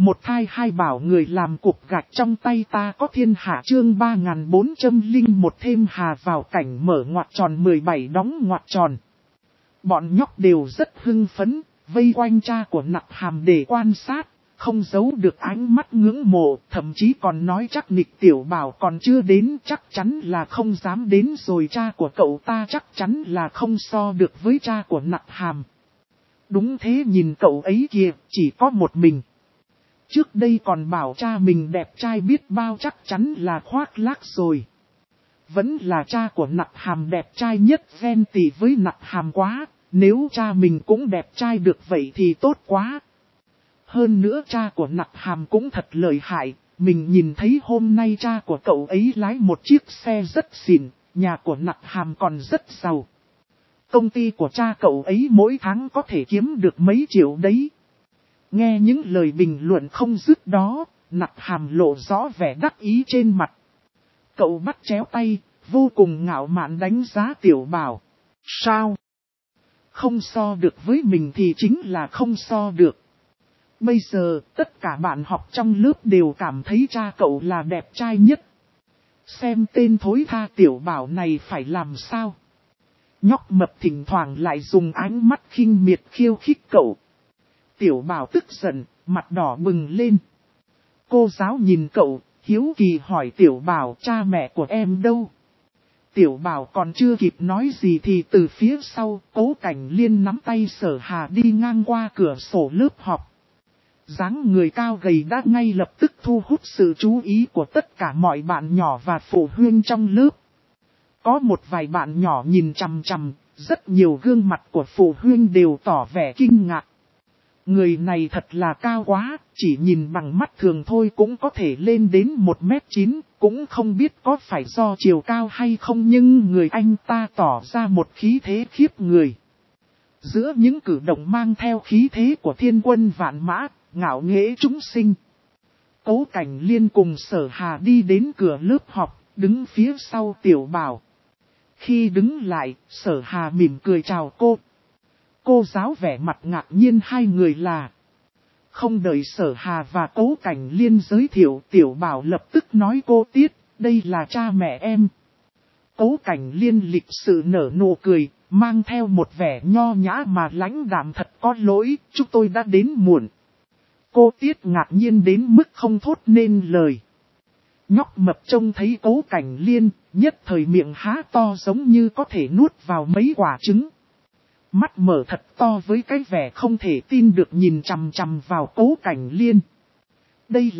Một thai hai bảo người làm cục gạch trong tay ta có thiên hạ chương 3401 thêm hà vào cảnh mở ngoặc tròn 17 đóng ngoặc tròn. Bọn nhóc đều rất hưng phấn, vây quanh cha của Nặc Hàm để quan sát, không giấu được ánh mắt ngưỡng mộ, thậm chí còn nói chắc nịch tiểu bảo còn chưa đến, chắc chắn là không dám đến rồi, cha của cậu ta chắc chắn là không so được với cha của Nặc Hàm. Đúng thế, nhìn cậu ấy kìa, chỉ có một mình. Trước đây còn bảo cha mình đẹp trai biết bao, chắc chắn là khoác lác rồi. Vẫn là cha của Nặc Hàm đẹp trai nhất, ghen tị với Nặc Hàm quá, nếu cha mình cũng đẹp trai được vậy thì tốt quá. Hơn nữa cha của Nặc Hàm cũng thật lợi hại, mình nhìn thấy hôm nay cha của cậu ấy lái một chiếc xe rất xịn, nhà của Nặc Hàm còn rất giàu. Công ty của cha cậu ấy mỗi tháng có thể kiếm được mấy triệu đấy. Nghe những lời bình luận không dứt đó, Nặc Hàm lộ rõ vẻ đắc ý trên mặt. Cậu bắt chéo tay, vô cùng ngạo mạn đánh giá tiểu bảo. Sao? Không so được với mình thì chính là không so được. Bây giờ, tất cả bạn học trong lớp đều cảm thấy cha cậu là đẹp trai nhất. Xem tên thối tha tiểu bảo này phải làm sao? Nhóc mập thỉnh thoảng lại dùng ánh mắt khinh miệt khiêu khích cậu. Tiểu bảo tức giận, mặt đỏ bừng lên. Cô giáo nhìn cậu, hiếu kỳ hỏi tiểu bảo cha mẹ của em đâu? Tiểu bảo còn chưa kịp nói gì thì từ phía sau, Cố Cảnh Liên nắm tay Sở Hà đi ngang qua cửa sổ lớp học. Dáng người cao gầy đã ngay lập tức thu hút sự chú ý của tất cả mọi bạn nhỏ và phụ huynh trong lớp. Có một vài bạn nhỏ nhìn chằm chằm, rất nhiều gương mặt của phụ huynh đều tỏ vẻ kinh ngạc. Người này thật là cao quá, chỉ nhìn bằng mắt thường thôi cũng có thể lên đến 1m9, cũng không biết có phải do chiều cao hay không, nhưng người anh ta tỏ ra một khí thế khiếp người. Giữa những cử động mang theo khí thế của thiên quân vạn mã, ngạo nghễ chúng sinh. Cố Cảnh Liên cùng Sở Hà đi đến cửa lớp học, đứng phía sau tiểu bảo. Khi đứng lại, Sở Hà mỉm cười chào cô. Cô giáo vẻ mặt ngạc nhiên hai người là. Không đợi Sở Hà và Cố Cảnh Liên giới thiệu, tiểu bảo lập tức nói cô Tiết, đây là cha mẹ em. Cố Cảnh Liên lịch sự nở nụ cười, mang theo một vẻ nho nhã mà lãnh đạm, thật có lỗi, chúng tôi đã đến muộn. Cô Tiết ngạc nhiên đến mức không thốt nên lời. Nhóc mập trông thấy Cố Cảnh Liên, nhất thời miệng há to giống như có thể nuốt vào mấy quả trứng. Mắt mở thật to với cái vẻ không thể tin được nhìn chằm chằm vào Cố Cảnh Liên. Đây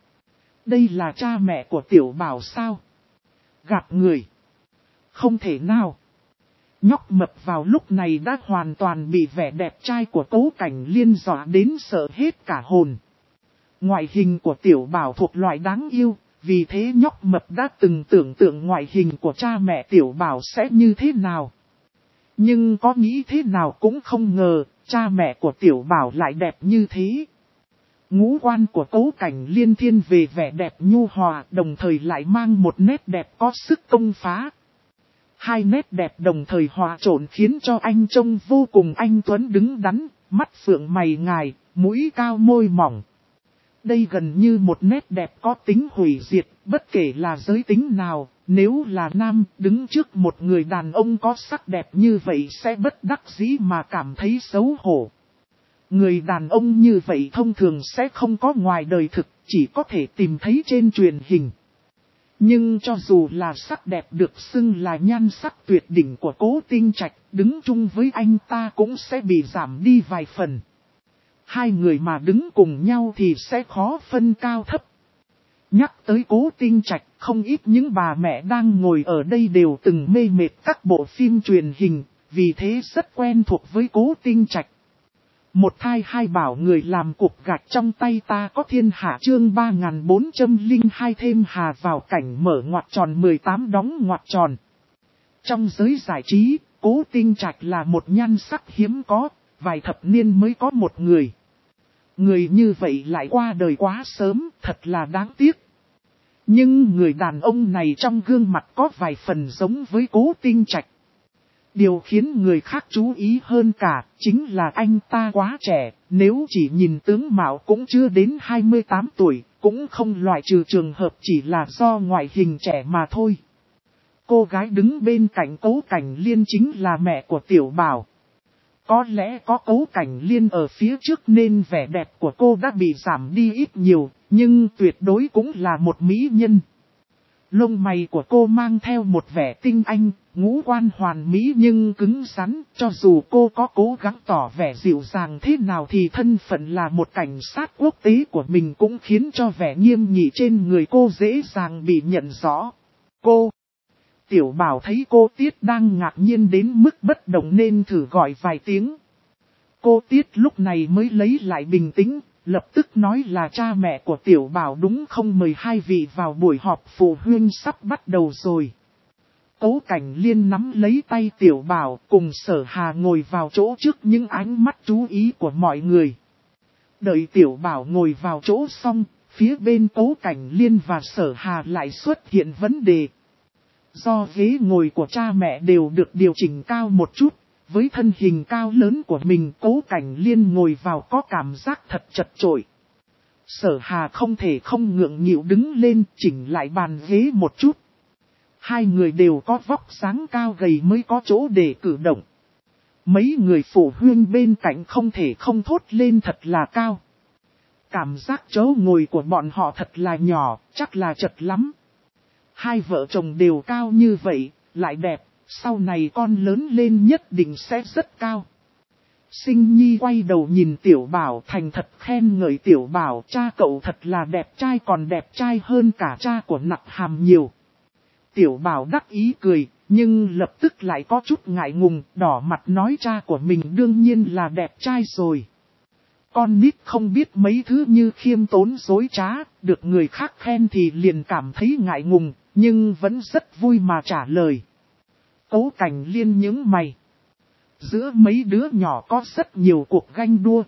là cha mẹ của tiểu bảo sao? Gặp người. Không thể nào. Nhóc mập vào lúc này đã hoàn toàn bị vẻ đẹp trai của Cố Cảnh Liên dọa đến sợ hết cả hồn. Ngoại hình của tiểu bảo thuộc loại đáng yêu, vì thế nhóc mập đã từng tưởng tượng ngoại hình của cha mẹ tiểu bảo sẽ như thế nào. Nhưng có nghĩ thế nào cũng không ngờ, cha mẹ của tiểu bảo lại đẹp như thế. Ngũ quan của Cố Cảnh Liên thiên về vẻ đẹp nhu hòa, đồng thời lại mang một nét đẹp có sức công phá. Hai nét đẹp đồng thời hòa trộn khiến cho anh trông vô cùng anh tuấn đứng đắn, mắt phượng mày ngài, mũi cao môi mỏng. Đây gần như một nét đẹp có tính hủy diệt, bất kể là giới tính nào, nếu là nam đứng trước một người đàn ông có sắc đẹp như vậy sẽ bất đắc dĩ mà cảm thấy xấu hổ. Người đàn ông như vậy thông thường sẽ không có ngoài đời thực, chỉ có thể tìm thấy trên truyền hình. Nhưng cho dù là sắc đẹp được xưng là nhan sắc tuyệt đỉnh của Cố Tinh Trạch, đứng chung với anh ta cũng sẽ bị giảm đi vài phần. Hai người mà đứng cùng nhau thì sẽ khó phân cao thấp. Nhắc tới Cố Tinh Trạch, không ít những bà mẹ đang ngồi ở đây đều từng mê mệt các bộ phim truyền hình, vì thế rất quen thuộc với Cố Tinh Trạch. Một thai hai bảo người làm cục gạch trong tay ta có thiên hạ chương 3402 thêm hà vào cảnh mở ngoặc tròn 18 đóng ngoặc tròn. Trong giới giải trí, Cố Tinh Trạch là một nhan sắc hiếm có, vài thập niên mới có một người. Người như vậy lại qua đời quá sớm, thật là đáng tiếc. Nhưng người đàn ông này trong gương mặt có vài phần giống với Cố Tinh Trạch. Điều khiến người khác chú ý hơn cả, chính là anh ta quá trẻ, nếu chỉ nhìn tướng mạo cũng chưa đến 28 tuổi, cũng không loại trừ trường hợp chỉ là do ngoại hình trẻ mà thôi. Cô gái đứng bên cạnh Cố Cảnh Liên chính là mẹ của Tiểu Bảo. Có lẽ có Cố Cảnh Liên ở phía trước nên vẻ đẹp của cô đã bị giảm đi ít nhiều, nhưng tuyệt đối cũng là một mỹ nhân. Lông mày của cô mang theo một vẻ tinh anh, ngũ quan hoàn mỹ nhưng cứng rắn, cho dù cô có cố gắng tỏ vẻ dịu dàng thế nào thì thân phận là một cảnh sát quốc tế của mình cũng khiến cho vẻ nghiêm nghị trên người cô dễ dàng bị nhận rõ. Cô, Tiểu Bảo thấy cô Tiết đang ngạc nhiên đến mức bất động nên thử gọi vài tiếng. Cô Tiết lúc này mới lấy lại bình tĩnh. Lập tức nói là cha mẹ của Tiểu Bảo đúng không mời hai vị vào buổi họp phụ huynh sắp bắt đầu rồi. Cố Cảnh Liên nắm lấy tay Tiểu Bảo cùng Sở Hà ngồi vào chỗ trước những ánh mắt chú ý của mọi người. Đợi Tiểu Bảo ngồi vào chỗ xong, phía bên Cố Cảnh Liên và Sở Hà lại xuất hiện vấn đề. Do ghế ngồi của cha mẹ đều được điều chỉnh cao một chút. Với thân hình cao lớn của mình Cố Cảnh Liên ngồi vào có cảm giác thật chật chội. Sở Hà không thể không ngượng nghịu đứng lên chỉnh lại bàn ghế một chút. Hai người đều có vóc dáng cao gầy mới có chỗ để cử động. Mấy người phụ huynh bên cạnh không thể không thốt lên thật là cao. Cảm giác chỗ ngồi của bọn họ thật là nhỏ, chắc là chật lắm. Hai vợ chồng đều cao như vậy, lại đẹp. Sau này con lớn lên nhất định sẽ rất cao. Sinh Nhi quay đầu nhìn Tiểu Bảo thành thật khen ngợi Tiểu Bảo cha cậu thật là đẹp trai còn đẹp trai hơn cả cha của Nặc Hàm nhiều. Tiểu Bảo đắc ý cười, nhưng lập tức lại có chút ngại ngùng, đỏ mặt nói cha của mình đương nhiên là đẹp trai rồi. Con nít không biết mấy thứ như khiêm tốn dối trá, được người khác khen thì liền cảm thấy ngại ngùng, nhưng vẫn rất vui mà trả lời. Cố Cảnh Liên nhướng mày. Giữa mấy đứa nhỏ có rất nhiều cuộc ganh đua.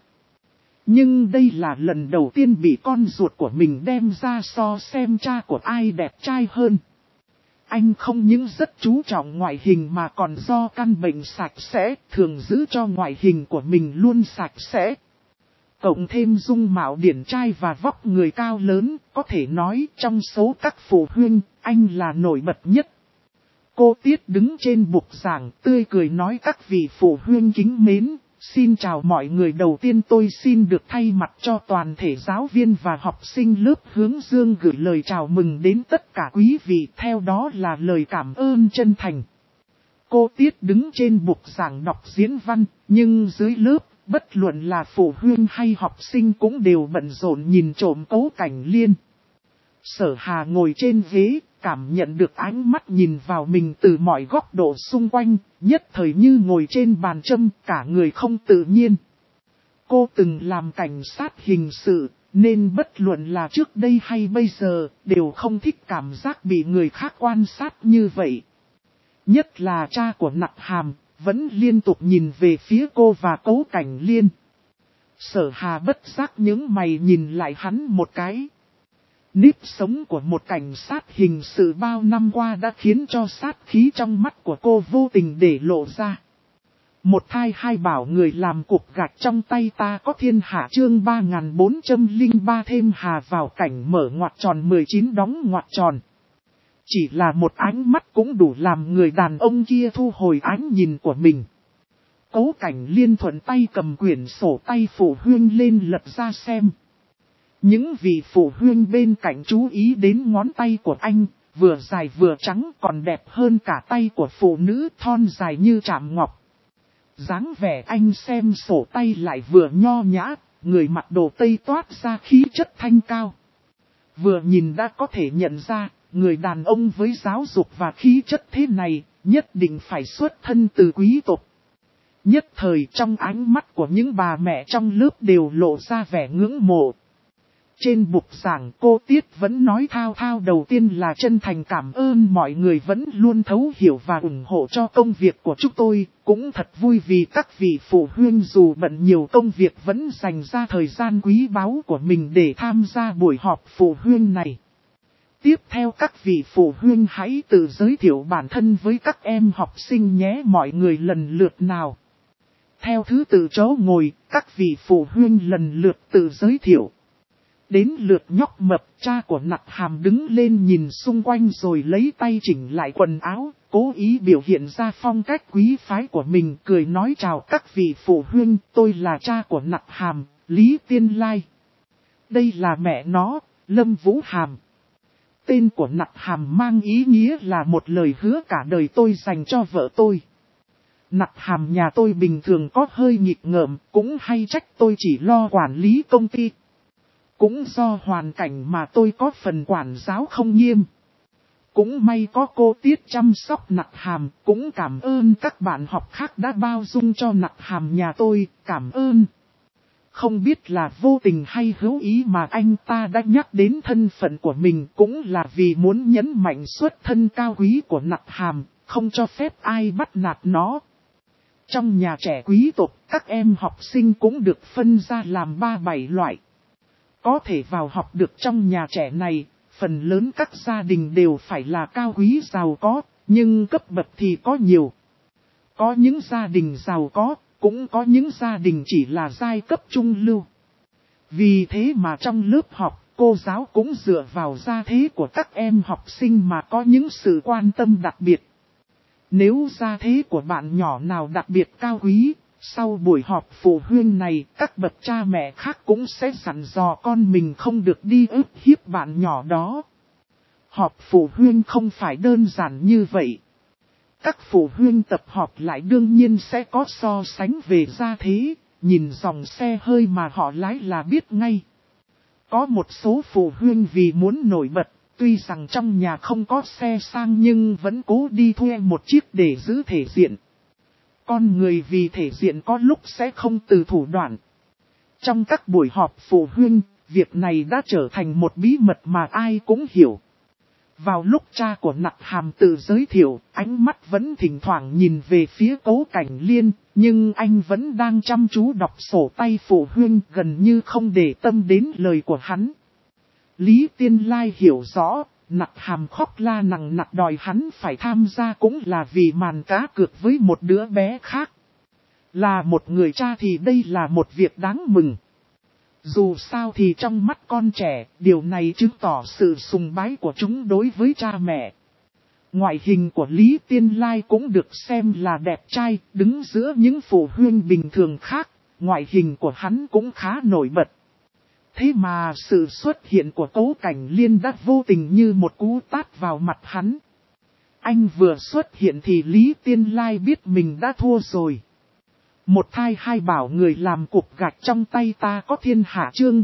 Nhưng đây là lần đầu tiên bị con ruột của mình đem ra so xem cha của ai đẹp trai hơn. Anh không những rất chú trọng ngoại hình mà còn do căn bệnh sạch sẽ, thường giữ cho ngoại hình của mình luôn sạch sẽ. Cộng thêm dung mạo điển trai và vóc người cao lớn, có thể nói trong số các phụ huynh, anh là nổi bật nhất. Cô Tiết đứng trên bục giảng tươi cười nói các vị phụ huynh kính mến, xin chào mọi người. Đầu tiên tôi xin được thay mặt cho toàn thể giáo viên và học sinh lớp Hướng Dương gửi lời chào mừng đến tất cả quý vị, theo đó là lời cảm ơn chân thành. Cô Tiết đứng trên bục giảng đọc diễn văn, nhưng dưới lớp, bất luận là phụ huynh hay học sinh cũng đều bận rộn nhìn trộm Cố Cảnh Liên. Sở Hà ngồi trên ghế, cảm nhận được ánh mắt nhìn vào mình từ mọi góc độ xung quanh, nhất thời như ngồi trên bàn châm, cả người không tự nhiên. Cô từng làm cảnh sát hình sự, nên bất luận là trước đây hay bây giờ, đều không thích cảm giác bị người khác quan sát như vậy. Nhất là cha của Nặc Hàm, vẫn liên tục nhìn về phía cô và Cố Cảnh Liên. Sở Hà bất giác nhướng mày nhìn lại hắn một cái. Nếp sống của một cảnh sát hình sự bao năm qua đã khiến cho sát khí trong mắt của cô vô tình để lộ ra. Một thai hai bảo người làm cục gạch trong tay ta có thiên hạ chương 3403 thêm hà vào cảnh mở ngoặc tròn 19 đóng ngoặc tròn. Chỉ là một ánh mắt cũng đủ làm người đàn ông kia thu hồi ánh nhìn của mình. Cố Cảnh Liên thuận tay cầm quyển sổ tay phụ huynh lên lật ra xem. Những vị phụ huynh bên cạnh chú ý đến ngón tay của anh, vừa dài vừa trắng còn đẹp hơn cả tay của phụ nữ thon dài như chạm ngọc. Dáng vẻ anh xem sổ tay lại vừa nho nhã, người mặc đồ tây toát ra khí chất thanh cao. Vừa nhìn đã có thể nhận ra, người đàn ông với giáo dục và khí chất thế này, nhất định phải xuất thân từ quý tộc. Nhất thời trong ánh mắt của những bà mẹ trong lớp đều lộ ra vẻ ngưỡng mộ. Trên bục giảng cô Tiết vẫn nói thao thao đầu tiên là chân thành cảm ơn mọi người vẫn luôn thấu hiểu và ủng hộ cho công việc của chúng tôi. Cũng thật vui vì các vị phụ huynh dù bận nhiều công việc vẫn dành ra thời gian quý báu của mình để tham gia buổi họp phụ huynh này. Tiếp theo các vị phụ huynh hãy tự giới thiệu bản thân với các em học sinh nhé, mọi người lần lượt nào. Theo thứ tự chỗ ngồi, các vị phụ huynh lần lượt tự giới thiệu. Đến lượt nhóc mập, cha của Nặc Hàm đứng lên nhìn xung quanh rồi lấy tay chỉnh lại quần áo, cố ý biểu hiện ra phong cách quý phái của mình, cười nói chào các vị phụ huynh, tôi là cha của Nặc Hàm, Lý Tiên Lai. Đây là mẹ nó, Lâm Vũ Hàm. Tên của Nặc Hàm mang ý nghĩa là một lời hứa cả đời tôi dành cho vợ tôi. Nặc Hàm nhà tôi bình thường có hơi nghịch ngợm, cũng hay trách tôi chỉ lo quản lý công ty. Cũng do hoàn cảnh mà tôi có phần quản giáo không nghiêm. Cũng may có cô Tiết chăm sóc Nặc Hàm, cũng cảm ơn các bạn học khác đã bao dung cho Nặc Hàm nhà tôi, cảm ơn. Không biết là vô tình hay hữu ý mà anh ta đã nhắc đến thân phận của mình, cũng là vì muốn nhấn mạnh xuất thân cao quý của Nặc Hàm, không cho phép ai bắt nạt nó. Trong nhà trẻ quý tộc, các em học sinh cũng được phân ra làm 3-7 loại. Có thể vào học được trong nhà trẻ này, phần lớn các gia đình đều phải là cao quý giàu có, nhưng cấp bậc thì có nhiều. Có những gia đình giàu có, cũng có những gia đình chỉ là giai cấp trung lưu. Vì thế mà trong lớp học, cô giáo cũng dựa vào gia thế của các em học sinh mà có những sự quan tâm đặc biệt. Nếu gia thế của bạn nhỏ nào đặc biệt cao quý, sau buổi họp phụ huynh này, các bậc cha mẹ khác cũng sẽ dặn dò con mình không được đi ức hiếp bạn nhỏ đó. Họp phụ huynh không phải đơn giản như vậy. Các phụ huynh tập họp lại đương nhiên sẽ có so sánh về gia thế, nhìn dòng xe hơi mà họ lái là biết ngay. Có một số phụ huynh vì muốn nổi bật, tuy rằng trong nhà không có xe sang nhưng vẫn cố đi thuê một chiếc để giữ thể diện. Con người vì thể diện có lúc sẽ không từ thủ đoạn. Trong các buổi họp phụ huynh, việc này đã trở thành một bí mật mà ai cũng hiểu. Vào lúc cha của Nặc Hàm tự giới thiệu, ánh mắt vẫn thỉnh thoảng nhìn về phía Cố Cảnh Liên, nhưng anh vẫn đang chăm chú đọc sổ tay phụ huynh, gần như không để tâm đến lời của hắn. Lý Tiên Lai hiểu rõ, Nặc Hàm khóc la nằng nặc đòi hắn phải tham gia cũng là vì màn cá cược với một đứa bé khác. Là một người cha thì đây là một việc đáng mừng. Dù sao thì trong mắt con trẻ, điều này chứng tỏ sự sùng bái của chúng đối với cha mẹ. Ngoại hình của Lý Tiên Lai cũng được xem là đẹp trai, đứng giữa những phụ huynh bình thường khác, ngoại hình của hắn cũng khá nổi bật. Thế mà sự xuất hiện của Cố Cảnh Liên đã vô tình như một cú tát vào mặt hắn. Anh vừa xuất hiện thì Lý Tiên Lai biết mình đã thua rồi. Một thai hai bảo người làm cục gạch trong tay ta có thiên hạ chương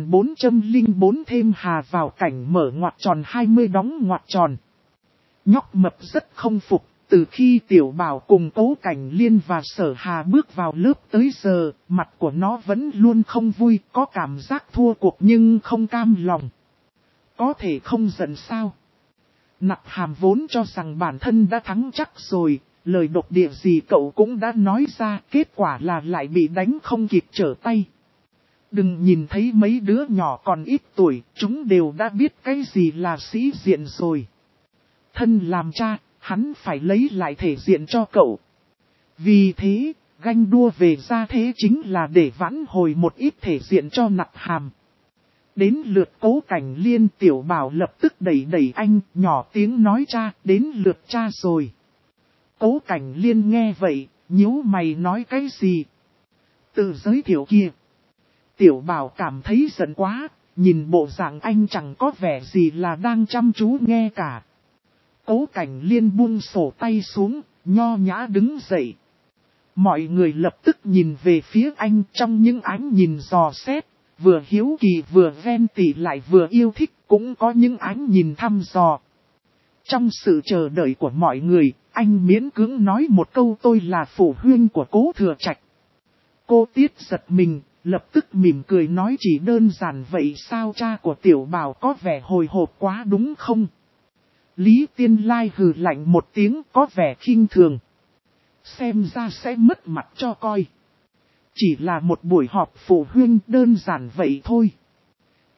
3404 thêm hà vào cảnh mở ngoặc tròn 20 đóng ngoặc tròn. Nhóc mập rất không phục, từ khi Tiểu Bảo cùng Cố Cảnh Liên và Sở Hà bước vào lớp tới giờ, mặt của nó vẫn luôn không vui, có cảm giác thua cuộc nhưng không cam lòng. Có thể không giận sao? Nặc Hàm vốn cho rằng bản thân đã thắng chắc rồi. Lời độc địa gì cậu cũng đã nói ra, kết quả là lại bị đánh không kịp trở tay. Đừng nhìn thấy mấy đứa nhỏ còn ít tuổi, chúng đều đã biết cái gì là sĩ diện rồi. Thân làm cha, hắn phải lấy lại thể diện cho cậu. Vì thế, ganh đua về gia thế chính là để vãn hồi một ít thể diện cho Nặc Hàm. Đến lượt Cố Cảnh Liên, Tiểu Bảo lập tức đẩy anh, nhỏ tiếng nói cha, đến lượt cha rồi. Cố Cảnh Liên nghe vậy, nhíu mày nói cái gì? Tự giới thiệu kia. Tiểu Bảo cảm thấy giận quá, nhìn bộ dạng anh chẳng có vẻ gì là đang chăm chú nghe cả. Cố Cảnh Liên buông sổ tay xuống, nho nhã đứng dậy. Mọi người lập tức nhìn về phía anh trong những ánh nhìn dò xét, vừa hiếu kỳ vừa ghen tị lại vừa yêu thích, cũng có những ánh nhìn thăm dò. Trong sự chờ đợi của mọi người, anh miễn cưỡng nói một câu tôi là phụ huynh của Cố Thừa Trạch. Cô Tiết giật mình, lập tức mỉm cười nói chỉ đơn giản vậy sao cha của Tiểu Bảo có vẻ hồi hộp quá đúng không? Lý Tiên Lai hừ lạnh một tiếng có vẻ khinh thường. Xem ra sẽ mất mặt cho coi. Chỉ là một buổi họp phụ huynh đơn giản vậy thôi.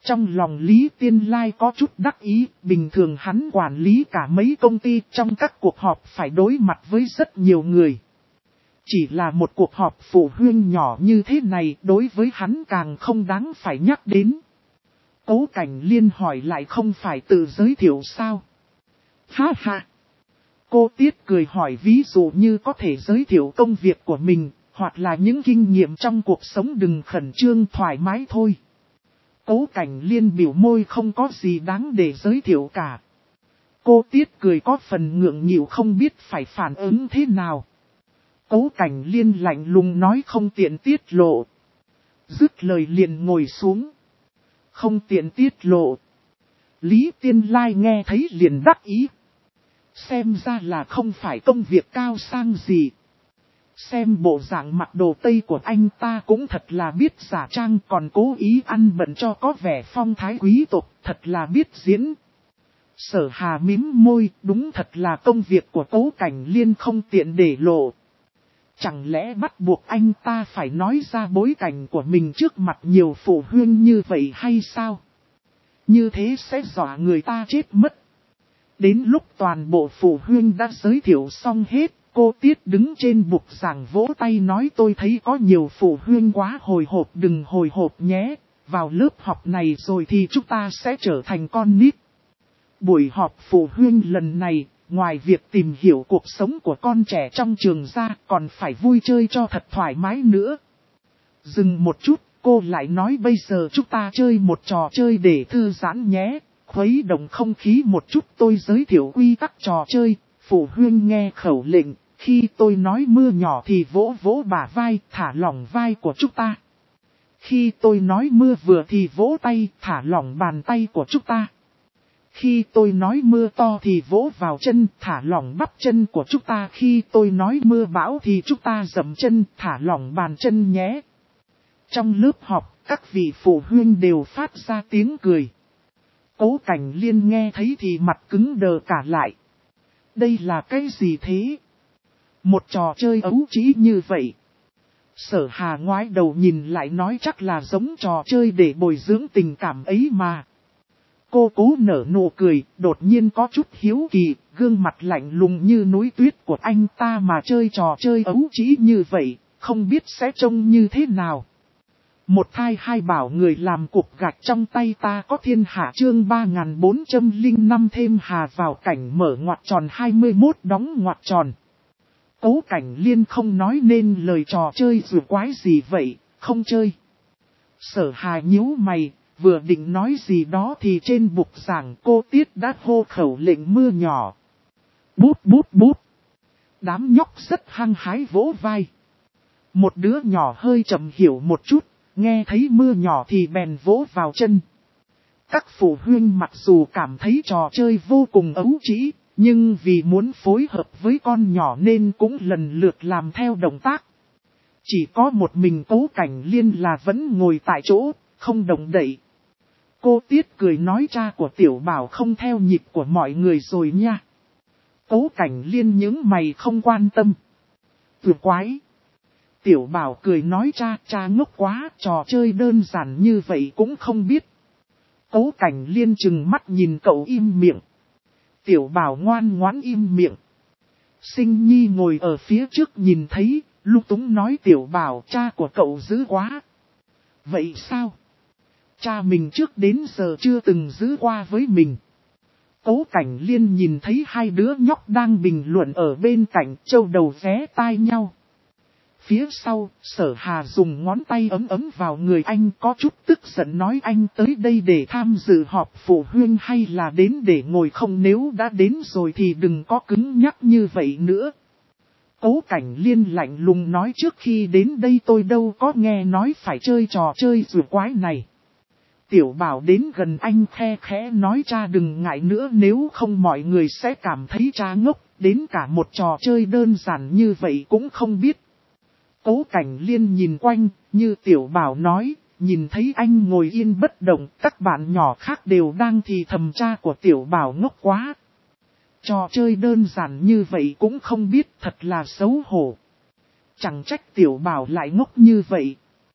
Trong lòng Lý Tiên Lai có chút đắc ý, bình thường hắn quản lý cả mấy công ty, trong các cuộc họp phải đối mặt với rất nhiều người. Chỉ là một cuộc họp phụ huynh nhỏ như thế này đối với hắn càng không đáng phải nhắc đến. Cố Cảnh Liên hỏi lại không phải tự giới thiệu sao? Ha ha! Cô Tiết cười hỏi ví dụ như có thể giới thiệu công việc của mình, hoặc là những kinh nghiệm trong cuộc sống, đừng khẩn trương, thoải mái thôi. Cố Cảnh Liên biểu môi không có gì đáng để giới thiệu cả. Cô Tiết cười có phần ngượng nghịu không biết phải phản ứng thế nào. Cố Cảnh Liên lạnh lùng nói không tiện tiết lộ. Dứt lời liền ngồi xuống. Không tiện tiết lộ. Lý Tiên Lai nghe thấy liền đắc ý. Xem ra là không phải công việc cao sang gì. Xem bộ dạng mặc đồ Tây của anh ta cũng thật là biết giả trang, còn cố ý ăn bận cho có vẻ phong thái quý tộc, thật là biết diễn. Sở Hà mím môi, đúng thật là công việc của Cố Cảnh Liên không tiện để lộ. Chẳng lẽ bắt buộc anh ta phải nói ra bối cảnh của mình trước mặt nhiều phụ huynh như vậy hay sao? Như thế sẽ dọa người ta chết mất. Đến lúc toàn bộ phụ huynh đã giới thiệu xong hết, cô Tiết đứng trên bục giảng vỗ tay nói tôi thấy có nhiều phụ huynh quá hồi hộp, đừng hồi hộp nhé, vào lớp học này rồi thì chúng ta sẽ trở thành con nít. Buổi họp phụ huynh lần này, ngoài việc tìm hiểu cuộc sống của con trẻ trong trường ra, còn phải vui chơi cho thật thoải mái nữa. Dừng một chút, cô lại nói bây giờ chúng ta chơi một trò chơi để thư giãn nhé. Khuấy động không khí một chút, tôi giới thiệu quy tắc trò chơi, phụ huynh nghe khẩu lệnh, khi tôi nói mưa nhỏ thì vỗ vỗ bả vai, thả lỏng vai của chúng ta. Khi tôi nói mưa vừa thì vỗ tay, thả lỏng bàn tay của chúng ta. Khi tôi nói mưa to thì vỗ vào chân, thả lỏng bắp chân của chúng ta. Khi tôi nói mưa bão thì chúng ta dậm chân, thả lỏng bàn chân nhé. Trong lớp học, các vị phụ huynh đều phát ra tiếng cười. Cố Cảnh Liên nghe thấy thì mặt cứng đờ cả lại. Đây là cái gì thế? Một trò chơi ấu trĩ như vậy. Sở Hà ngoái đầu nhìn lại nói chắc là giống trò chơi để bồi dưỡng tình cảm ấy mà. Cô cố nở nụ cười, đột nhiên có chút hiếu kỳ, gương mặt lạnh lùng như núi tuyết của anh ta mà chơi trò chơi ấu trĩ như vậy, không biết sẽ trông như thế nào. Một thai hai bảo người làm cục gạch trong tay ta có thiên hạ chương 3405 thêm hà vào cảnh mở ngoặc tròn 21 đóng ngoặc tròn. Cố Cảnh Liên không nói nên lời trò chơi dù quái gì vậy, không chơi. Sở Hà nhíu mày, vừa định nói gì đó thì trên bục giảng cô Tiết đã hô khẩu lệnh mưa nhỏ. Bút bút bút. Đám nhóc rất hăng hái vỗ vai. Một đứa nhỏ hơi chậm hiểu một chút. Nghe thấy mưa nhỏ thì bèn vỗ vào chân. Các phụ huynh mặc dù cảm thấy trò chơi vô cùng ấu trĩ, nhưng vì muốn phối hợp với con nhỏ nên cũng lần lượt làm theo động tác. Chỉ có một mình Cố Cảnh Liên là vẫn ngồi tại chỗ, không động đậy. Cô Tiết cười nói cha của Tiểu Bảo không theo nhịp của mọi người rồi nha. Cố Cảnh Liên nhướng mày không quan tâm. Tuyệt quái! Tiểu Bảo cười nói cha ngốc quá, trò chơi đơn giản như vậy cũng không biết. Cố Cảnh Liên trừng mắt nhìn cậu im miệng. Tiểu Bảo ngoan ngoãn im miệng. Sinh Nhi ngồi ở phía trước nhìn thấy, lung túng nói Tiểu Bảo cha của cậu dữ quá. Vậy sao? Cha mình trước đến giờ chưa từng giữ qua với mình. Cố Cảnh Liên nhìn thấy hai đứa nhóc đang bình luận ở bên cạnh, châu đầu vé tai nhau. Phía sau, Sở Hà dùng ngón tay ấm ấm vào người anh, có chút tức giận nói anh tới đây để tham dự họp phụ huynh hay là đến để ngồi không, nếu đã đến rồi thì đừng có cứng nhắc như vậy nữa. Cố Cảnh Liên lạnh lùng nói trước khi đến đây tôi đâu có nghe nói phải chơi trò chơi rùa quái này. Tiểu Bảo đến gần anh khe khẽ nói cha đừng ngại nữa, nếu không mọi người sẽ cảm thấy cha ngốc, đến cả một trò chơi đơn giản như vậy cũng không biết. Cố Cảnh Liên nhìn quanh, như Tiểu Bảo nói, nhìn thấy anh ngồi yên bất động, các bạn nhỏ khác đều đang thì thầm cha của Tiểu Bảo ngốc quá. Trò chơi đơn giản như vậy cũng không biết, thật là xấu hổ. Chẳng trách Tiểu Bảo lại ngốc như vậy.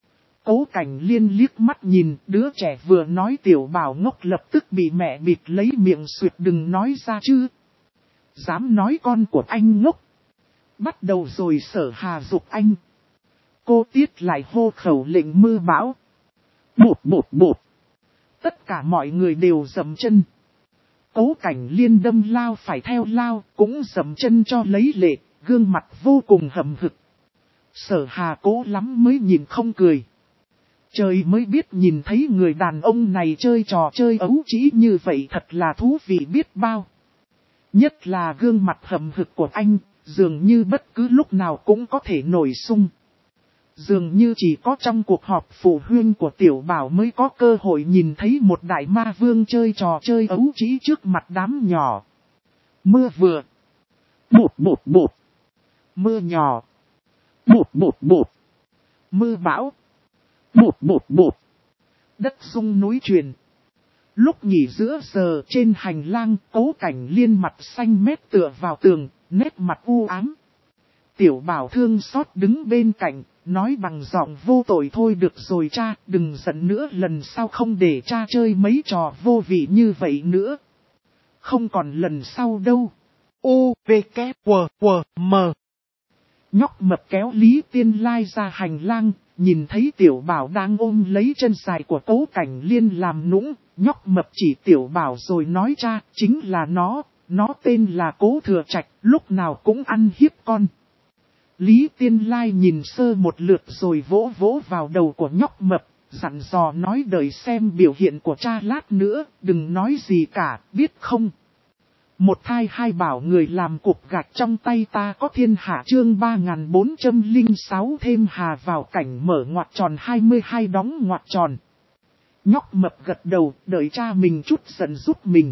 Cố Cảnh Liên liếc mắt nhìn, đứa trẻ vừa nói tiểu bảo ngốc lập tức bị mẹ bịt lấy miệng suyệt đừng nói ra chứ. Dám nói con của anh ngốc. Bắt đầu rồi Sở Hà giục anh. Cô Tiết lại hô khẩu lệnh mưa bão. Bụt bụt bụt. Tất cả mọi người đều dậm chân. Cố Cảnh Liên đâm lao phải theo lao, cũng dậm chân cho lấy lệ, gương mặt vô cùng hậm hực. Sở Hà cố lắm mới nhìn không cười. Trời mới biết nhìn thấy người đàn ông này chơi trò chơi ấu trĩ như vậy thật là thú vị biết bao. Nhất là gương mặt hậm hực của anh, dường như bất cứ lúc nào cũng có thể nổi sung. Dường như chỉ có trong cuộc họp phụ huynh của tiểu bảo mới có cơ hội nhìn thấy một đại ma vương chơi trò chơi ấu trĩ trước mặt đám nhỏ. Mưa vừa. Bụt bụt bụt. Mưa nhỏ. Bụt bụt bụt. Mưa bão. Bụt bụt bụt. Đất rung núi chuyển. Lúc nghỉ giữa giờ trên hành lang, Cố Cảnh Liên mặt xanh mét tựa vào tường, nét mặt u ám. Tiểu bảo thương xót đứng bên cạnh, nói bằng giọng vô tội thôi được rồi cha, đừng giận nữa, lần sau không để cha chơi mấy trò vô vị như vậy nữa. Không còn lần sau đâu. U, V, K, W, W, M. Nhóc mập kéo Lý Tiên Lai ra hành lang, nhìn thấy tiểu bảo đang ôm lấy chân dài của Cố Cảnh Liên làm nũng, nhóc mập chỉ tiểu bảo rồi nói cha, chính là nó tên là Cố Thừa Trạch, lúc nào cũng ăn hiếp con. Lý Tiên Lai nhìn sơ một lượt rồi vỗ vỗ vào đầu của nhóc mập, dặn dò nói đợi xem biểu hiện của cha lát nữa, đừng nói gì cả, biết không? Một thai hai bảo người làm cục gạch trong tay ta có thiên hạ chương 3406 thêm hà vào cảnh mở ngoặc tròn 22 đóng ngoặc tròn. Nhóc mập gật đầu, đợi cha mình chút giận giúp mình.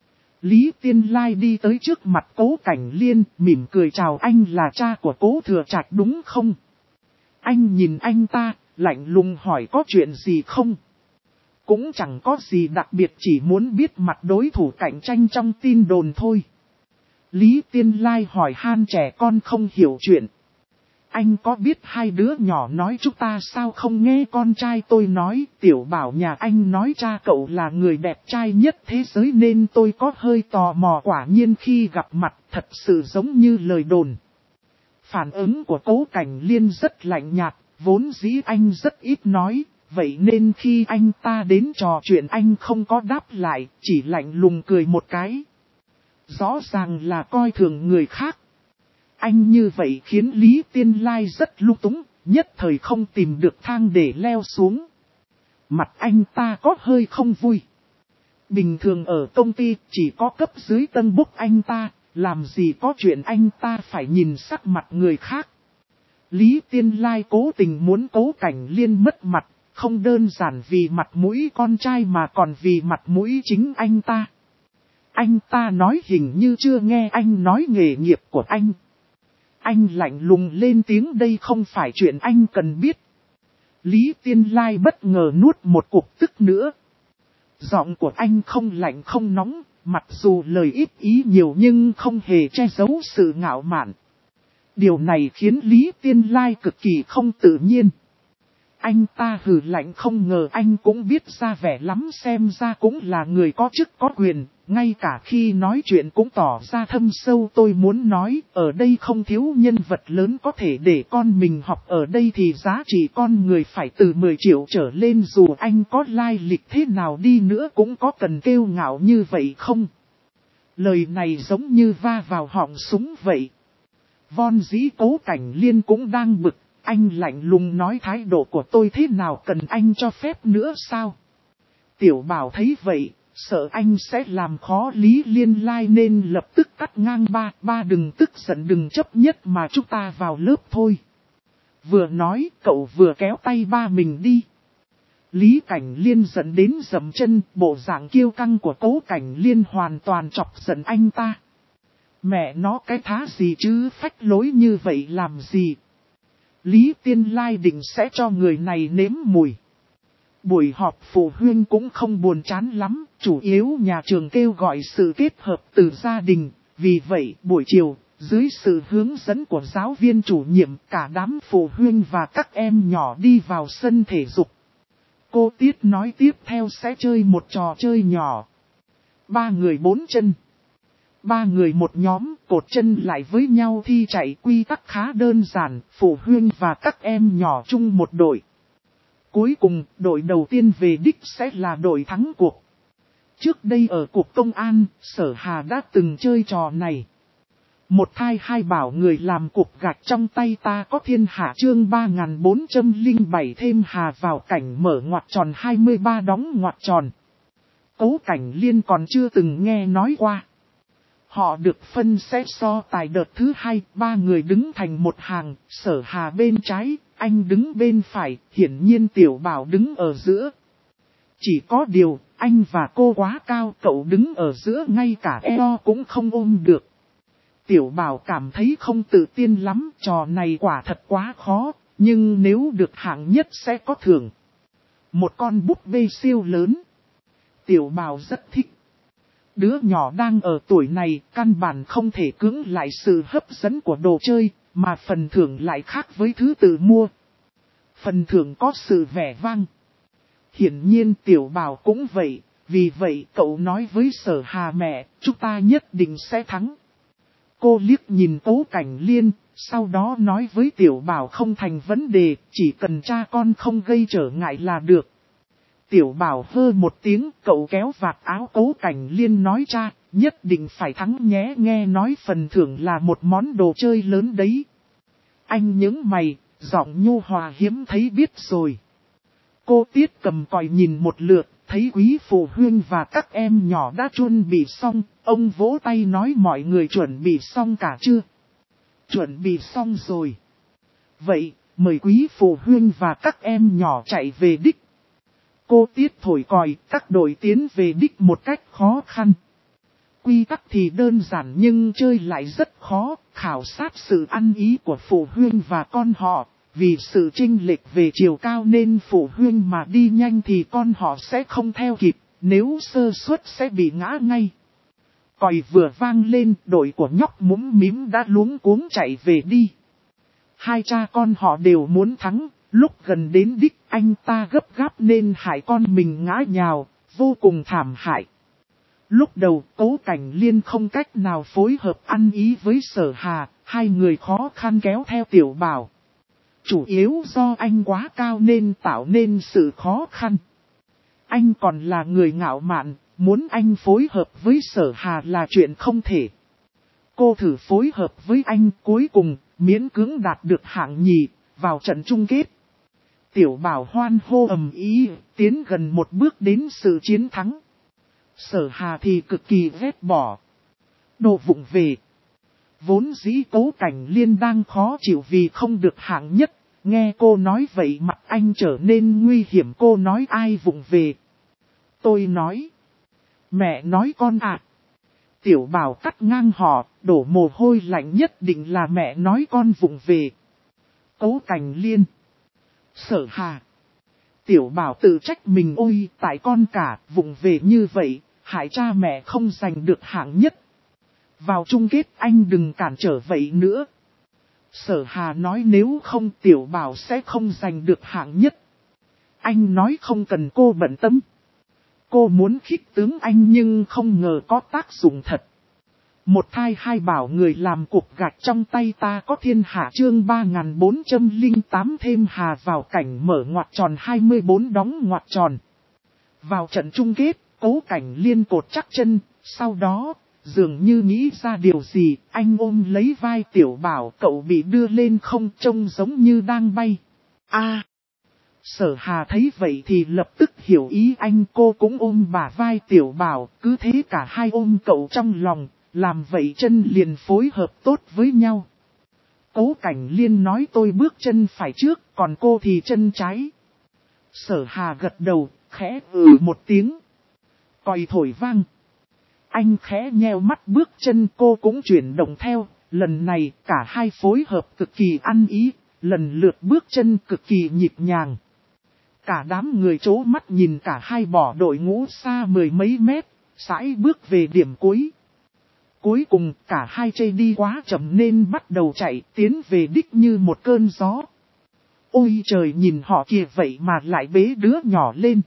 Lý Tiên Lai đi tới trước mặt Cố Cảnh Liên, mỉm cười chào anh là cha của Cố Thừa Trạch đúng không? Anh nhìn anh ta, lạnh lùng hỏi có chuyện gì không? Cũng chẳng có gì đặc biệt, chỉ muốn biết mặt đối thủ cạnh tranh trong tin đồn thôi. Lý Tiên Lai hỏi han trẻ con không hiểu chuyện. Anh có biết hai đứa nhỏ nói chúng ta sao không nghe con trai tôi nói, tiểu bảo nhà anh nói cha cậu là người đẹp trai nhất thế giới nên tôi có hơi tò mò, quả nhiên khi gặp mặt thật sự giống như lời đồn. Phản ứng của Cố Cảnh Liên rất lạnh nhạt, vốn dĩ anh rất ít nói, vậy nên khi anh ta đến trò chuyện anh không có đáp lại, chỉ lạnh lùng cười một cái. Rõ ràng là coi thường người khác. Anh như vậy khiến Lý Tiên Lai rất lung túng, nhất thời không tìm được thang để leo xuống. Mặt anh ta có hơi không vui. Bình thường ở công ty chỉ có cấp dưới tân bốc anh ta, làm gì có chuyện anh ta phải nhìn sắc mặt người khác. Lý Tiên Lai cố tình muốn Cố Cảnh Liên mất mặt, không đơn giản vì mặt mũi con trai mà còn vì mặt mũi chính anh ta. Anh ta nói hình như chưa nghe anh nói nghề nghiệp của anh. Anh lạnh lùng lên tiếng, đây không phải chuyện anh cần biết. Lý Tiên Lai bất ngờ nuốt một cục tức nữa. Giọng của anh không lạnh không nóng, mặc dù lời ít ý nhiều nhưng không hề che giấu sự ngạo mạn. Điều này khiến Lý Tiên Lai cực kỳ không tự nhiên. Anh ta hừ lạnh, không ngờ anh cũng biết ra vẻ lắm, xem ra cũng là người có chức có quyền, ngay cả khi nói chuyện cũng tỏ ra thâm sâu. Tôi muốn nói, ở đây không thiếu nhân vật lớn có thể để con mình học, ở đây thì giá trị con người phải từ 10 triệu trở lên, dù anh có lai lịch thế nào đi nữa cũng có cần kêu ngạo như vậy không? Lời này giống như va vào họng súng vậy. Von dĩ Cố Cảnh Liên cũng đang bực. Anh lạnh lùng nói thái độ của tôi thế nào cần anh cho phép nữa sao? Tiểu bảo thấy vậy, sợ anh sẽ làm khó Lý Liên Lai nên lập tức cắt ngang ba đừng tức giận, đừng chấp nhất mà chúng ta vào lớp thôi. Vừa nói cậu vừa kéo tay ba mình đi. Lý Cảnh Liên giận đến dậm chân, bộ dạng kiêu căng của Cố Cảnh Liên hoàn toàn chọc giận anh ta. Mẹ nó cái thá gì chứ, phách lối như vậy làm gì? Lý Tiên Lai định sẽ cho người này nếm mùi. Buổi họp phụ huynh cũng không buồn chán lắm, chủ yếu nhà trường kêu gọi sự kết hợp từ gia đình. Vì vậy buổi chiều, Dưới sự hướng dẫn của giáo viên chủ nhiệm, cả đám phụ huynh và các em nhỏ đi vào sân thể dục. Cô Tiết nói tiếp theo sẽ chơi một trò chơi nhỏ. 3 người 4 chân. 3 người một nhóm, cột chân lại với nhau thi chạy, quy tắc khá đơn giản, phụ huynh và các em nhỏ chung một đội. Cuối cùng, đội đầu tiên về đích sẽ là đội thắng cuộc. Trước đây ở Cục Công an, Sở Hà đã từng chơi trò này. Một thai hai bảo người làm cục gạch trong tay ta có thiên hạ chương 3407 thêm hà vào cảnh mở ngoặc tròn 23 đóng ngoặc tròn. Cố Cảnh Liên còn chưa từng nghe nói qua. Họ được phân sẽ so tài đợt thứ 2, 3 người đứng thành một hàng, Sở Hà bên trái, anh đứng bên phải, hiển nhiên Tiểu Bảo đứng ở giữa. Chỉ có điều, anh và cô quá cao, cậu đứng ở giữa ngay cả eo cũng không ôm được. Tiểu Bảo cảm thấy không tự tin lắm, trò này quả thật quá khó, nhưng nếu được hạng nhất sẽ có thưởng. Một con búp bê siêu lớn. Tiểu Bảo rất thích. Đứa nhỏ đang ở tuổi này, căn bản không thể cưỡng lại sự hấp dẫn của đồ chơi, mà phần thưởng lại khác với thứ tự mua. Phần thưởng có sự vẻ vang. Hiển nhiên Tiểu Bảo cũng vậy, vì vậy cậu nói với Sở Hà mẹ, chúng ta nhất định sẽ thắng. Cô liếc nhìn Cố Cảnh Liên, sau đó nói với Tiểu Bảo không thành vấn đề, chỉ cần cha con không gây trở ngại là được. Tiểu Bảo hơ một tiếng, cậu kéo vạt áo Cố Cảnh Liên nói cha, nhất định phải thắng nhé, nghe nói phần thưởng là một món đồ chơi lớn đấy. Anh nhướng mày, giọng nhu hòa hiếm thấy biết rồi. Cô Tiết cầm còi nhìn một lượt, thấy quý phụ huynh và các em nhỏ đã chuẩn bị xong, ông vỗ tay nói mọi người chuẩn bị xong cả chưa? Chuẩn bị xong rồi. Vậy, mời quý phụ huynh và các em nhỏ chạy về đích. Cô Tiết thổi còi, các đội tiến về đích một cách khó khăn. Quy tắc thì đơn giản nhưng chơi lại rất khó, khảo sát sự ăn ý của phụ huynh và con họ. Vì sự chênh lệch về chiều cao nên phụ huynh mà đi nhanh thì con họ sẽ không theo kịp, nếu sơ suất sẽ bị ngã ngay. Còi vừa vang lên, đội của nhóc mũm mím đã luống cuống chạy về đi. Hai cha con họ đều muốn thắng, lúc gần đến đích anh ta gấp gáp nên hại con mình ngã nhào, vô cùng thảm hại. Lúc đầu Cố Cảnh Liên không cách nào phối hợp ăn ý với Sở Hà, hai người khó khăn kéo theo Tiểu Bảo. Chủ yếu do anh quá cao nên tạo nên sự khó khăn. Anh còn là người ngạo mạn, muốn anh phối hợp với Sở Hà là chuyện không thể. Cô thử phối hợp với anh cuối cùng, miễn cưỡng đạt được hạng nhì, vào trận chung kết. Tiểu Bảo hoan hô ầm ý, tiến gần một bước đến sự chiến thắng. Sở Hà thì cực kỳ ghét bỏ. Đồ vụng về. Vốn dĩ Cố Cảnh Liên đang khó chịu vì không được hạng nhất. Nghe cô nói vậy mặt anh trở nên nguy hiểm, cô nói ai vụng về. Tôi nói. Mẹ nói con ạ. Tiểu Bảo cắt ngang họ, đổ mồ hôi lạnh nhất định là mẹ nói con vụng về. Cố Cảnh Liên. Sở Hà. Tiểu Bảo tự trách mình ôi tại con cả vụng về như vậy, hại cha mẹ không giành được hạng nhất. Vào chung kết anh đừng cản trở vậy nữa. Sở Hà nói nếu không Tiểu Bảo sẽ không giành được hạng nhất. Anh nói không cần cô bận tâm. Cô muốn khích tướng anh nhưng không ngờ có tác dụng thật. Một thai hai bảo người làm cục gạch trong tay ta có thiên hạ chương 3408 thêm hà vào cảnh mở ngoặc tròn 24 đóng ngoặc tròn. Vào trận chung kết, Cố Cảnh Liên cột chắc chân, sau đó, dường như nghĩ ra điều gì, anh ôm lấy vai Tiểu Bảo, cậu bị đưa lên không trông giống như đang bay. Sở Hà thấy vậy thì lập tức hiểu ý anh, cô cũng ôm bả vai Tiểu Bảo, cứ thế cả hai ôm cậu trong lòng, làm vậy chân liền phối hợp tốt với nhau. Cố Cảnh Liên nói tôi bước chân phải trước, còn cô thì chân trái. Sở Hà gật đầu, khẽ một tiếng. Còi thổi vang. Anh khẽ nheo mắt bước chân, cô cũng chuyển động theo, lần này cả hai phối hợp cực kỳ ăn ý, lần lượt bước chân cực kỳ nhịp nhàng. Cả đám người chố mắt nhìn cả hai bỏ đội ngũ xa mười mấy mét, sải bước về điểm cuối. Cuối cùng cả hai chây đi quá chậm nên bắt đầu chạy tiến về đích như một cơn gió. Ôi trời, nhìn họ kìa, vậy mà lại bế đứa nhỏ lên.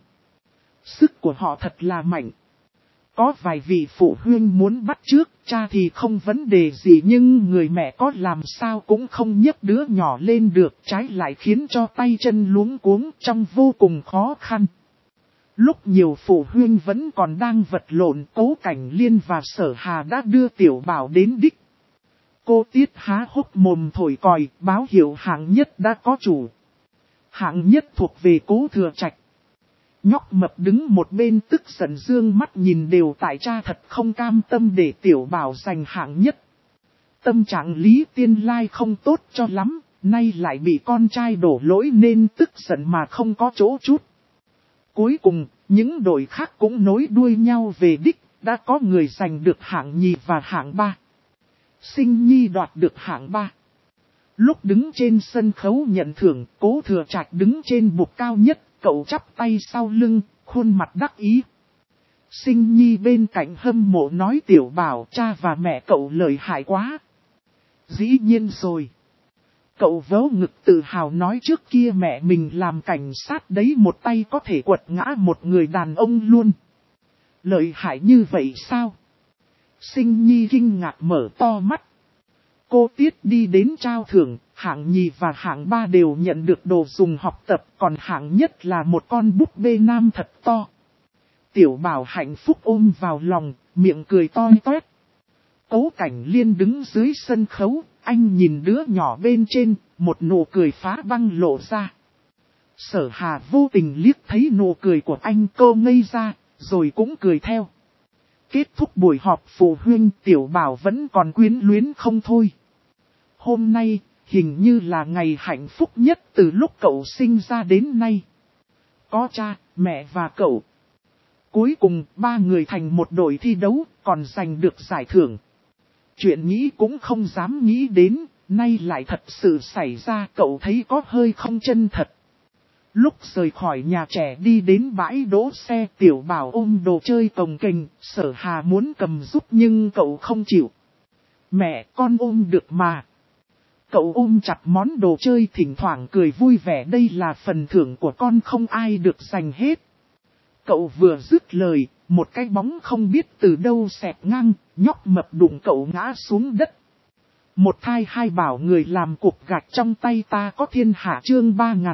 Sức của họ thật là mạnh. Có vài vị phụ huynh muốn bắt chước, cha thì không vấn đề gì, nhưng người mẹ có làm sao cũng không nhấc đứa nhỏ lên được, trái lại khiến cho tay chân luống cuống, trông vô cùng khó khăn. Lúc nhiều phụ huynh vẫn còn đang vật lộn, Cố Cảnh Liên và Sở Hà đã đưa Tiểu Bảo đến đích. Cô Tiết há hốc mồm thổi còi, báo hiệu hạng nhất đã có chủ. Hạng nhất thuộc về Cố Thừa Trạch. Nhóc mập đứng một bên tức giận dương mắt nhìn đều tại cha thật không cam tâm để Tiểu Bảo giành hạng nhất. Tâm trạng Lý Tiên Lai không tốt cho lắm, nay lại bị con trai đổ lỗi nên tức giận mà không có chỗ chút. Cuối cùng, những đội khác cũng nối đuôi nhau về đích, đã có người giành được hạng nhì và hạng ba. Sinh Nhi đoạt được hạng ba. Lúc đứng trên sân khấu nhận thưởng, Cố Thừa Trạch đứng trên bục cao nhất, cậu chắp tay sau lưng, khuôn mặt đắc ý. Sinh Nhi bên cạnh hâm mộ nói Tiểu Bảo, cha và mẹ cậu lợi hại quá. Dĩ nhiên rồi. Cậu vớ ngực tự hào nói trước kia mẹ mình làm cảnh sát đấy, một tay có thể quật ngã một người đàn ông luôn. Lợi hại như vậy sao? Sinh Nhi kinh ngạc mở to mắt. Cô Tiết đi đến trao thưởng, hạng nhì và hạng ba đều nhận được đồ dùng học tập, còn hạng nhất là một con búp bê nam thật to. Tiểu Bảo hạnh phúc ôm vào lòng, miệng cười toi toét. Cố Cảnh Liên đứng dưới sân khấu, anh nhìn đứa nhỏ bên trên, một nụ cười phá băng lộ ra. Sở Hà vô tình liếc thấy nụ cười của anh, cô ngây ra, rồi cũng cười theo. Kết thúc buổi họp phụ huynh, Tiểu Bảo vẫn còn quyến luyến không thôi. Hôm nay, hình như là ngày hạnh phúc nhất từ lúc cậu sinh ra đến nay. Có cha, mẹ và cậu. Cuối cùng, ba người thành một đội thi đấu, còn giành được giải thưởng. Chuyện nghĩ cũng không dám nghĩ đến, nay lại thật sự xảy ra, cậu thấy có hơi không chân thật. Lúc rời khỏi nhà trẻ đi đến bãi đỗ xe, Tiểu Bảo ôm đồ chơi cồng kềnh, Sở Hà muốn cầm giúp nhưng cậu không chịu. Mẹ, con ôm được mà. Cậu ôm chặt món đồ chơi, thỉnh thoảng cười vui vẻ, đây là phần thưởng của con, không ai được giành hết. Cậu vừa dứt lời, một cái bóng không biết từ đâu xẹt ngang, nhóc mập đụng cậu ngã xuống đất. Một thai hai bảo người làm cục gạch trong tay ta có thiên hạ, chương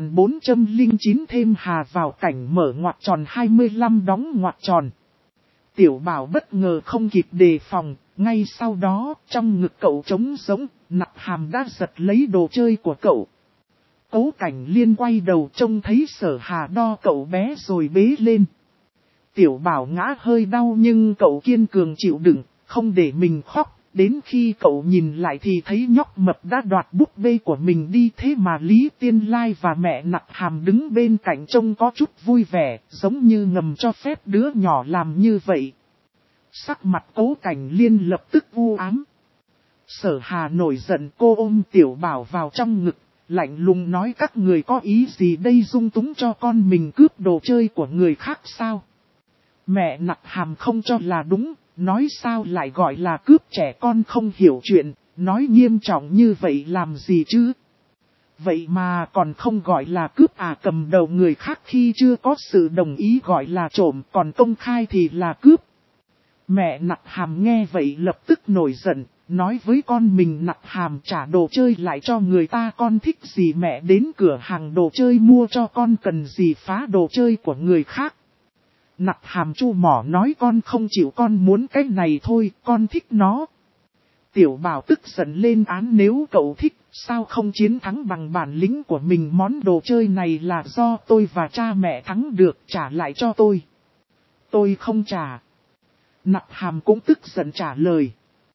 3409 thêm hà vào cảnh mở ngoặc tròn 25 đóng ngoặc tròn. Tiểu Bảo bất ngờ không kịp đề phòng, ngay sau đó trong ngực cậu trống rỗng, nặc hàm đã giật lấy đồ chơi của cậu. Cố Cảnh Liên quay đầu trông thấy Sở Hà đo cậu bé rồi bế lên. Tiểu Bảo ngã hơi đau nhưng cậu kiên cường chịu đựng, không để mình khóc. Đến khi cậu nhìn lại thì thấy nhóc mập đã đoạt búp bê của mình đi, thế mà Lý Tiên Lai và mẹ nặc hàm đứng bên cạnh trông có chút vui vẻ, giống như ngầm cho phép đứa nhỏ làm như vậy. Sắc mặt Cố Cảnh Liên lập tức u ám. Sở Hà nổi giận, cô ôm Tiểu Bảo vào trong ngực, lạnh lùng nói các người có ý gì đây, dung túng cho con mình cướp đồ chơi của người khác sao? Mẹ nặc hàm không cho là đúng. Nói sao lại gọi là cướp, trẻ con không hiểu chuyện, nói nghiêm trọng như vậy làm gì chứ? Vậy mà còn không gọi là cướp à, cầm đầu người khác khi chưa có sự đồng ý gọi là trộm, còn công khai thì là cướp. Mẹ nặc hàm nghe vậy lập tức nổi giận, nói với con mình nặc hàm trả đồ chơi lại cho người ta, con thích gì mẹ đến cửa hàng đồ chơi mua cho con, cần gì phá đồ chơi của người khác. Nặc hàm chu mỏ nói con không chịu, con muốn cái này thôi, con thích nó. Tiểu Bảo tức giận lên án, nếu cậu thích, sao không chiến thắng bằng bản lĩnh của mình, món đồ chơi này là do tôi và cha mẹ thắng được, trả lại cho tôi. Tôi không trả. Nặc hàm cũng tức giận trả lời.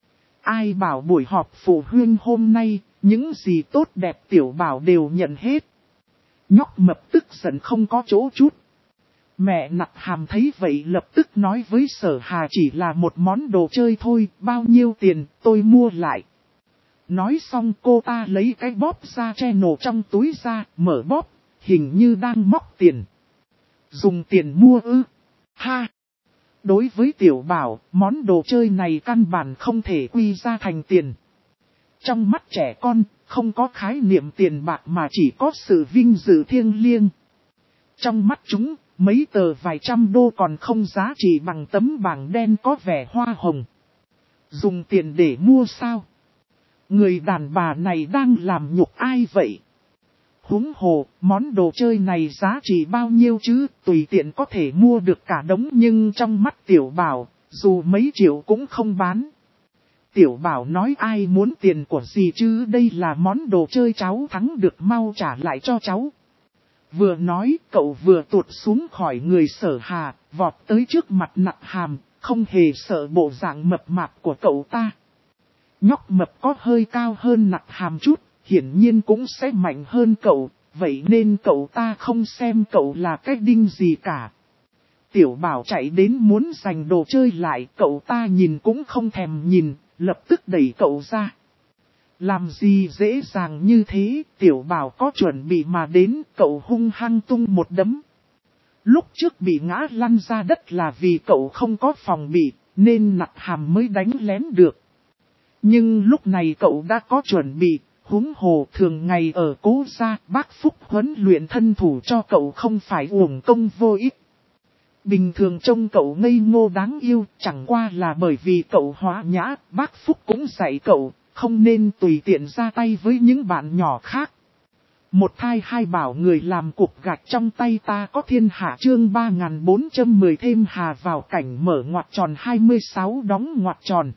Ai bảo buổi họp phụ huynh hôm nay, những gì tốt đẹp Tiểu Bảo đều nhận hết. Nhóc mập tức giận không có chỗ chút. Mẹ nặc hàm thấy vậy lập tức nói với Sở Hà chỉ là một món đồ chơi thôi, bao nhiêu tiền, tôi mua lại. Nói xong cô ta lấy cái bóp ra che nổ trong túi ra, mở bóp, hình như đang móc tiền. Dùng tiền mua ư? Ha! Đối với Tiểu Bảo, món đồ chơi này căn bản không thể quy ra thành tiền. Trong mắt trẻ con, không có khái niệm tiền bạc mà chỉ có sự vinh dự thiêng liêng. Trong mắt chúng, mấy tờ vài trăm đô còn không giá trị bằng tấm bảng đen có vẻ hoa hồng. Dùng tiền để mua sao? Người đàn bà này đang làm nhục ai vậy? Huống hồ, món đồ chơi này giá trị bao nhiêu chứ, tùy tiện có thể mua được cả đống, nhưng trong mắt Tiểu Bảo, dù mấy triệu cũng không bán. Tiểu Bảo nói ai muốn tiền của gì chứ, đây là món đồ chơi cháu thắng được, mau trả lại cho cháu. Vừa nói, cậu vừa tuột xuống khỏi người Sở Hà, vọt tới trước mặt Nặc Hàm, không hề sợ bộ dạng mập mạp của cậu ta. Nhóc mập có hơi cao hơn Nặc Hàm chút, hiển nhiên cũng sẽ mạnh hơn cậu, vậy nên cậu ta không xem cậu là cái đinh gì cả. Tiểu Bảo chạy đến muốn giành đồ chơi lại, cậu ta nhìn cũng không thèm nhìn, lập tức đẩy cậu ra. Làm gì dễ dàng như thế, Tiểu Bảo có chuẩn bị mà đến, cậu hung hăng tung một đấm. Lúc trước bị ngã lăn ra đất là vì cậu không có phòng bị, nên Nặc Hàm mới đánh lén được. Nhưng lúc này cậu đã có chuẩn bị, huống hồ thường ngày ở Cố gia, bác Phúc huấn luyện thân thủ cho cậu không phải uổng công vô ích. Bình thường trông cậu ngây ngô đáng yêu, chẳng qua là bởi vì cậu hóa nhã, bác Phúc cũng dạy cậu, không nên tùy tiện ra tay với những bạn nhỏ khác. Một thai hai bảo người làm cục gạch trong tay ta có thiên hạ, chương 3410 thêm hà vào cảnh mở ngoặc tròn 26 đóng ngoặc tròn.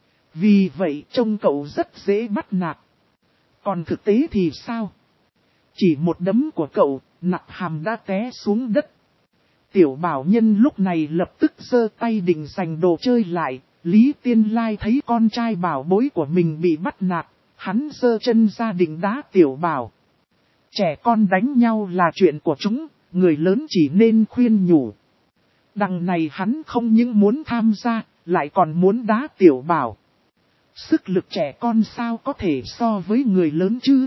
Vì vậy trông cậu rất dễ bắt nạt. Còn thực tế thì sao? Chỉ một đấm của cậu, Nặc Hàm đã té xuống đất. Tiểu Bảo nhân lúc này lập tức giơ tay định giành đồ chơi lại. Lý Tiên Lai thấy con trai bảo bối của mình bị bắt nạt, hắn giơ chân ra định đá Tiểu Bảo. Trẻ con đánh nhau là chuyện của chúng, người lớn chỉ nên khuyên nhủ. Đằng này hắn không những muốn tham gia, lại còn muốn đá Tiểu Bảo. Sức lực trẻ con sao có thể so với người lớn chứ?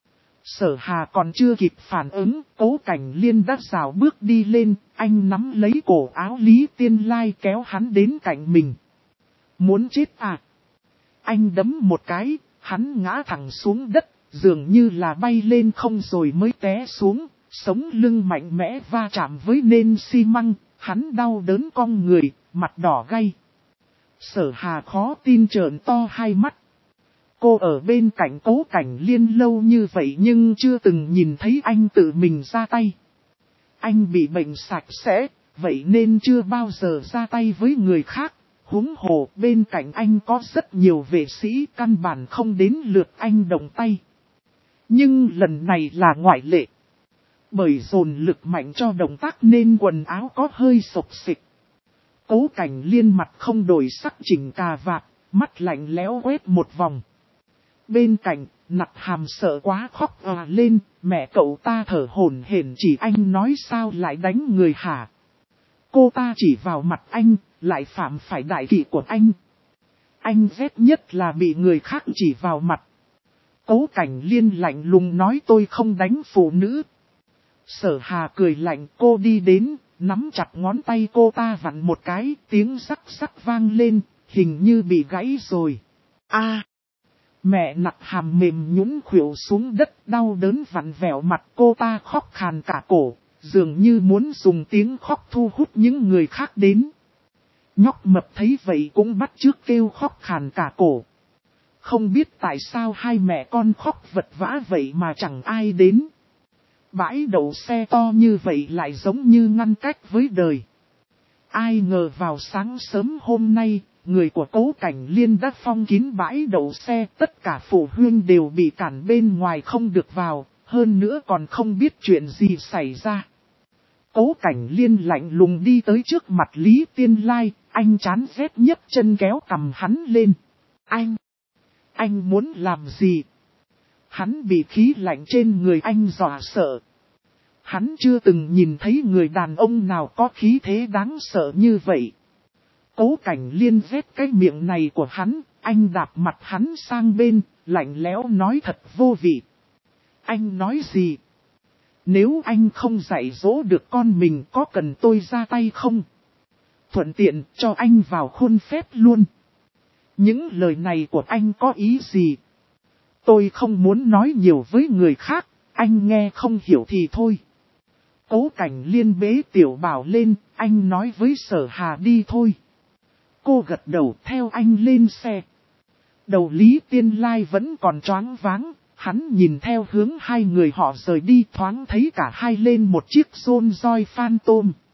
Sở Hà còn chưa kịp phản ứng, Cố Cảnh Liên đã rào bước đi lên, anh nắm lấy cổ áo Lý Tiên Lai kéo hắn đến cạnh mình. Muốn chết à? Anh đấm một cái, hắn ngã thẳng xuống đất, dường như là bay lên không rồi mới té xuống, sống lưng mạnh mẽ va chạm với nền xi măng, hắn đau đớn cong người, mặt đỏ gay. Sở Hà khó tin trợn to hai mắt. Cô ở bên cạnh Cố Cảnh Liên lâu như vậy nhưng chưa từng nhìn thấy anh tự mình ra tay. Anh bị bệnh sạch sẽ, vậy nên chưa bao giờ ra tay với người khác. Huống hồ bên cạnh anh có rất nhiều vệ sĩ, căn bản không đến lượt anh động tay. Nhưng lần này là ngoại lệ. Bởi dồn lực mạnh cho động tác nên quần áo có hơi xộc xịch. Cố Cảnh Liên mặt không đổi sắc chỉnh cà vạt, mắt lạnh lẽo quét một vòng. Bên cạnh, Nặc Hàm sợ quá khóc lên, mẹ cậu ta thở hổn hển chỉ anh nói sao lại đánh người hả? Cô ta chỉ vào mặt anh, lại phạm phải đại kỵ của anh. Anh ghét nhất là bị người khác chỉ vào mặt. Cố Cảnh Liên lạnh lùng nói tôi không đánh phụ nữ. Sở Hà cười lạnh, cô đi đến, nắm chặt ngón tay cô ta vặn một cái, tiếng sắc sắc vang lên, hình như bị gãy rồi. A! Mẹ Nặc Hàm mềm nhũn khuỵu xuống đất, đau đớn vặn vẹo mặt, cô ta khóc khàn cả cổ, dường như muốn dùng tiếng khóc thu hút những người khác đến. Nhóc mập thấy vậy cũng bắt chước kêu khóc khàn cả cổ. Không biết tại sao hai mẹ con khóc vật vã vậy mà chẳng ai đến. Bãi đậu xe to như vậy lại giống như ngăn cách với đời. Ai ngờ vào sáng sớm hôm nay, người của Cố Cảnh Liên đã phong kín bãi đậu xe, tất cả phụ huynh đều bị cản bên ngoài không được vào, hơn nữa còn không biết chuyện gì xảy ra. Cố Cảnh Liên lạnh lùng đi tới trước mặt Lý Tiên Lai, anh chán ghét nhấc chân kéo cầm hắn lên. Anh muốn làm gì? Hắn bị khí lạnh trên người anh dọa sợ. Hắn chưa từng nhìn thấy người đàn ông nào có khí thế đáng sợ như vậy. Cố Cảnh Liên ghét cái miệng này của hắn, anh đạp mặt hắn sang bên, lạnh lẽo nói thật vô vị. Anh nói gì? Nếu anh không dạy dỗ được con mình có cần tôi ra tay không? Thuận tiện cho anh vào khuôn phép luôn. Những lời này của anh có ý gì? Tôi không muốn nói nhiều với người khác, anh nghe không hiểu thì thôi. Cố Cảnh Liên bế Tiểu Bảo lên, anh nói với Sở Hà đi thôi. Cô gật đầu theo anh lên xe. Đầu Lý Tiên Lai vẫn còn choáng váng, hắn nhìn theo hướng hai người họ rời đi thoáng thấy cả hai lên một chiếc Rolls Royce Phantom.